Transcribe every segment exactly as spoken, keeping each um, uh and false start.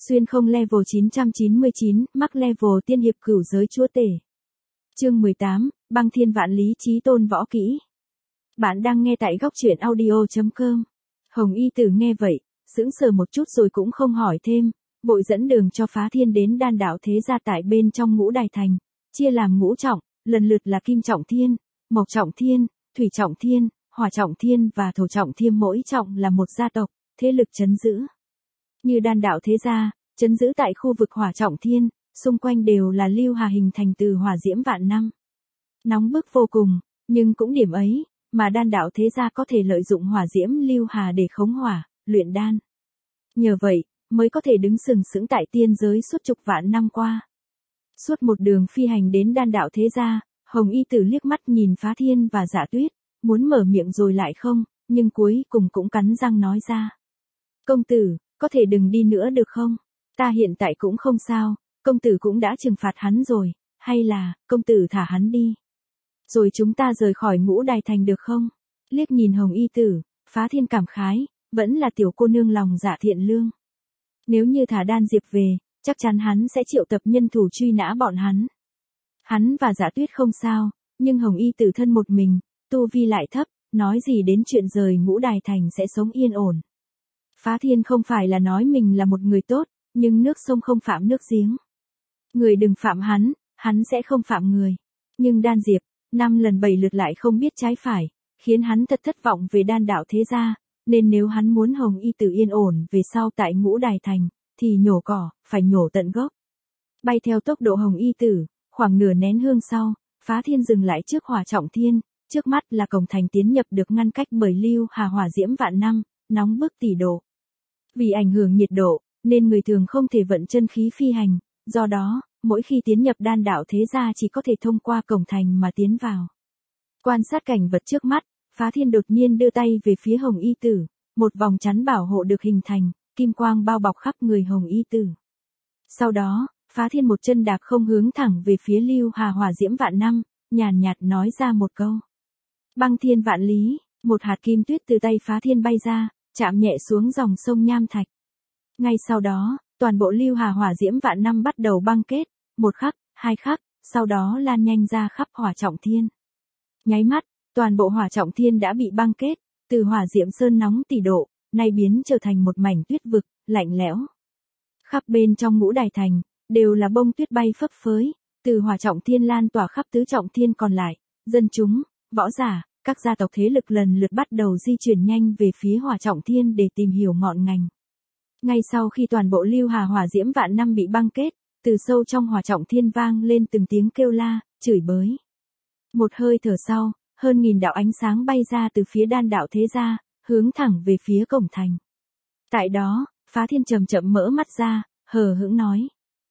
Xuyên không level chín trăm chín mươi chín, mắc level tiên hiệp cửu giới chúa tể. Chương mười tám, băng thiên vạn lý chí tôn võ kỹ. Bạn đang nghe tại góc truyện audio chấm com. Hồng Y Tử nghe vậy, sững sờ một chút rồi cũng không hỏi thêm, vội dẫn đường cho Phá Thiên đến đan đạo thế gia tại bên trong Ngũ Đài Thành, chia làm ngũ trọng, lần lượt là Kim Trọng Thiên, Mộc Trọng Thiên, Thủy Trọng Thiên, Hỏa Trọng Thiên và Thổ Trọng Thiên, mỗi trọng là một gia tộc, thế lực trấn giữ. Như đan đạo thế gia, trấn giữ tại khu vực Hỏa Trọng Thiên, xung quanh đều là lưu hà hình thành từ hỏa diễm vạn năm. Nóng bức vô cùng, nhưng cũng điểm ấy, mà đan đạo thế gia có thể lợi dụng hỏa diễm lưu hà để khống hỏa, luyện đan. Nhờ vậy, mới có thể đứng sừng sững tại tiên giới suốt chục vạn năm qua. Suốt một đường phi hành đến đan đạo thế gia, Hồng Y Tử liếc mắt nhìn Phá Thiên và Dạ Tuyết, muốn mở miệng rồi lại không, nhưng cuối cùng cũng cắn răng nói ra. Công tử, có thể đừng đi nữa được không? Ta hiện tại cũng không sao, công tử cũng đã trừng phạt hắn rồi, hay là, công tử thả hắn đi. Rồi chúng ta rời khỏi Ngũ Đài Thành được không? Liếc nhìn Hồng Y Tử, Phá Thiên cảm khái, vẫn là tiểu cô nương lòng dạ thiện lương. Nếu như thả Đan Diệp về, chắc chắn hắn sẽ triệu tập nhân thủ truy nã bọn hắn. Hắn và Dạ Tuyết không sao, nhưng Hồng Y Tử thân một mình, tu vi lại thấp, nói gì đến chuyện rời Ngũ Đài Thành sẽ sống yên ổn. Phá Thiên không phải là nói mình là một người tốt, nhưng nước sông không phạm nước giếng. Người đừng phạm hắn, hắn sẽ không phạm người. Nhưng Đan Diệp, năm lần bảy lượt lại không biết trái phải, khiến hắn thật thất vọng về đan đạo thế gia, nên nếu hắn muốn Hồng Y Tử yên ổn về sau tại Ngũ Đài Thành, thì nhổ cỏ, phải nhổ tận gốc. Bay theo tốc độ Hồng Y Tử, khoảng nửa nén hương sau, Phá Thiên dừng lại trước Hỏa Trọng Thiên, trước mắt là cổng thành tiến nhập được ngăn cách bởi lưu hà hỏa diễm vạn năm, nóng bức tỷ độ. Vì ảnh hưởng nhiệt độ, nên người thường không thể vận chân khí phi hành, do đó, mỗi khi tiến nhập đan đạo thế gia chỉ có thể thông qua cổng thành mà tiến vào. Quan sát cảnh vật trước mắt, Phá Thiên đột nhiên đưa tay về phía Hồng Y Tử, một vòng chắn bảo hộ được hình thành, kim quang bao bọc khắp người Hồng Y Tử. Sau đó, Phá Thiên một chân đạp không hướng thẳng về phía lưu hà hỏa diễm vạn năm, nhàn nhạt nói ra một câu. Băng thiên vạn lý, một hạt kim tuyết từ tay Phá Thiên bay ra, chạm nhẹ xuống dòng sông Nham Thạch. Ngay sau đó, toàn bộ lưu hà hỏa diễm vạn năm bắt đầu băng kết, một khắc, hai khắc, sau đó lan nhanh ra khắp Hỏa Trọng Thiên. Nháy mắt, toàn bộ Hỏa Trọng Thiên đã bị băng kết, từ hỏa diễm sơn nóng tỷ độ, nay biến trở thành một mảnh tuyết vực, lạnh lẽo. Khắp bên trong Ngũ Đài Thành, đều là bông tuyết bay phấp phới, từ Hỏa Trọng Thiên lan tỏa khắp tứ trọng thiên còn lại, dân chúng, võ giả, các gia tộc thế lực lần lượt bắt đầu di chuyển nhanh về phía Hỏa Trọng Thiên để tìm hiểu ngọn ngành. Ngay sau khi toàn bộ lưu hà hỏa diễm vạn năm bị băng kết, từ sâu trong Hỏa Trọng Thiên vang lên từng tiếng kêu la, chửi bới. Một hơi thở sau, hơn nghìn đạo ánh sáng bay ra từ phía đan đạo thế gia, hướng thẳng về phía cổng thành. Tại đó, Phá Thiên chậm chậm mở mắt ra, hờ hững nói.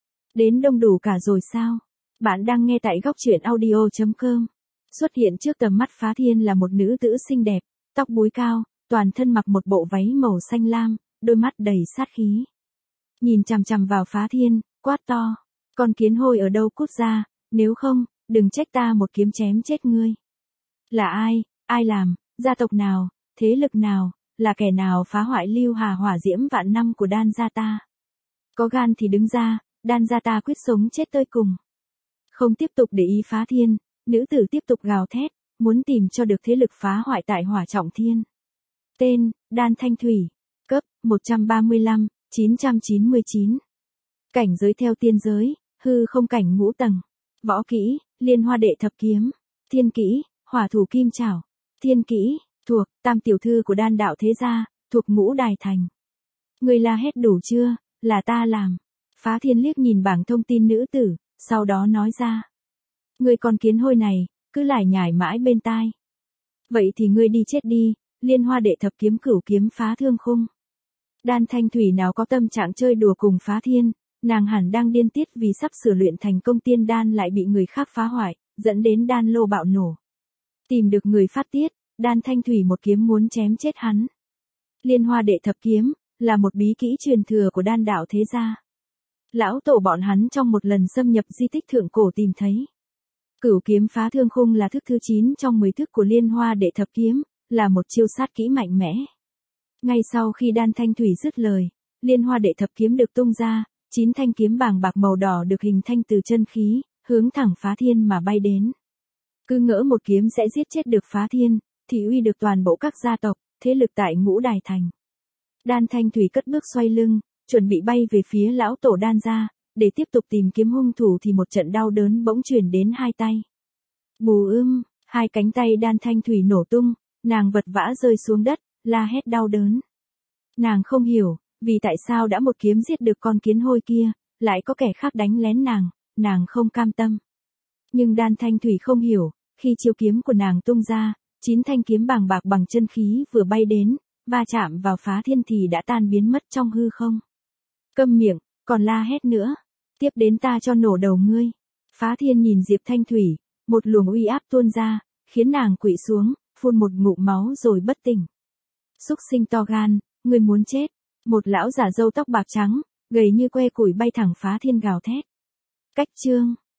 Đến đông đủ cả rồi sao? Bạn đang nghe tại góc truyện audio chấm com. Xuất hiện trước tầm mắt Phá Thiên là một nữ tử xinh đẹp, tóc búi cao, toàn thân mặc một bộ váy màu xanh lam, đôi mắt đầy sát khí. Nhìn chằm chằm vào Phá Thiên, quát to. Con kiến hôi ở đâu cút ra, nếu không, đừng trách ta một kiếm chém chết ngươi. Là ai, ai làm, gia tộc nào, thế lực nào, là kẻ nào phá hoại lưu hà hỏa diễm vạn năm của đan gia ta? Có gan thì đứng ra, đan gia ta quyết sống chết tơi cùng. Không tiếp tục để ý Phá Thiên, nữ tử tiếp tục gào thét, muốn tìm cho được thế lực phá hoại tại Hỏa Trọng Thiên. Tên, Đan Thanh Thủy. Cấp, một trăm ba mươi lăm, chín trăm chín mươi chín. Cảnh giới theo tiên giới, hư không cảnh ngũ tầng. Võ kỹ, Liên Hoa Đệ Thập Kiếm. Thiên kỹ, Hỏa Thủ Kim Trảo. Thiên kỹ, thuộc, tam tiểu thư của đan đạo thế gia, thuộc Ngũ Đài Thành. Người la hét đủ chưa, là ta làm. Phá Thiên liếc nhìn bảng thông tin nữ tử, sau đó nói ra. Người con kiến hôi này, cứ lải nhải mãi bên tai. Vậy thì ngươi đi chết đi, Liên Hoa Đệ Thập Kiếm cửu kiếm phá thương khung. Đan Thanh Thủy nào có tâm trạng chơi đùa cùng Phá Thiên, nàng hẳn đang điên tiết vì sắp sửa luyện thành công tiên đan lại bị người khác phá hoại, dẫn đến đan lô bạo nổ. Tìm được người phát tiết, Đan Thanh Thủy một kiếm muốn chém chết hắn. Liên Hoa Đệ Thập Kiếm, là một bí kỹ truyền thừa của đan đạo thế gia. Lão tổ bọn hắn trong một lần xâm nhập di tích thượng cổ tìm thấy. Cửu kiếm phá thương khung là thức thứ chín trong mười thức của Liên Hoa Đệ Thập Kiếm, là một chiêu sát kỹ mạnh mẽ. Ngay sau khi Đan Thanh Thủy dứt lời, Liên Hoa Đệ Thập kiếm được tung ra, chín thanh kiếm bàng bạc màu đỏ được hình thành từ chân khí, hướng thẳng Phá Thiên mà bay đến. Cứ ngỡ một kiếm sẽ giết chết được Phá Thiên, thì uy được toàn bộ các gia tộc, thế lực tại Ngũ Đài Thành. Đan Thanh Thủy cất bước xoay lưng, chuẩn bị bay về phía lão tổ Đan gia, để tiếp tục tìm kiếm hung thủ thì một trận đau đớn bỗng truyền đến hai tay. Bù ưm, hai cánh tay Đan Thanh Thủy nổ tung, nàng vật vã rơi xuống đất, la hét đau đớn. Nàng không hiểu, vì tại sao đã một kiếm giết được con kiến hôi kia, lại có kẻ khác đánh lén nàng, nàng không cam tâm. Nhưng Đan Thanh Thủy không hiểu, khi chiêu kiếm của nàng tung ra, chín thanh kiếm bàng bạc bằng chân khí vừa bay đến, va chạm vào Phá Thiên thì đã tan biến mất trong hư không. Câm miệng, còn la hét nữa, tiếp đến ta cho nổ đầu ngươi. Phá Thiên nhìn Diệp Thanh Thủy, một luồng uy áp tuôn ra, khiến nàng quỵ xuống, phun một ngụm máu rồi bất tỉnh. Súc sinh to gan, ngươi muốn chết. Một lão giả râu tóc bạc trắng, gầy như que củi bay thẳng Phá Thiên gào thét. Cách chương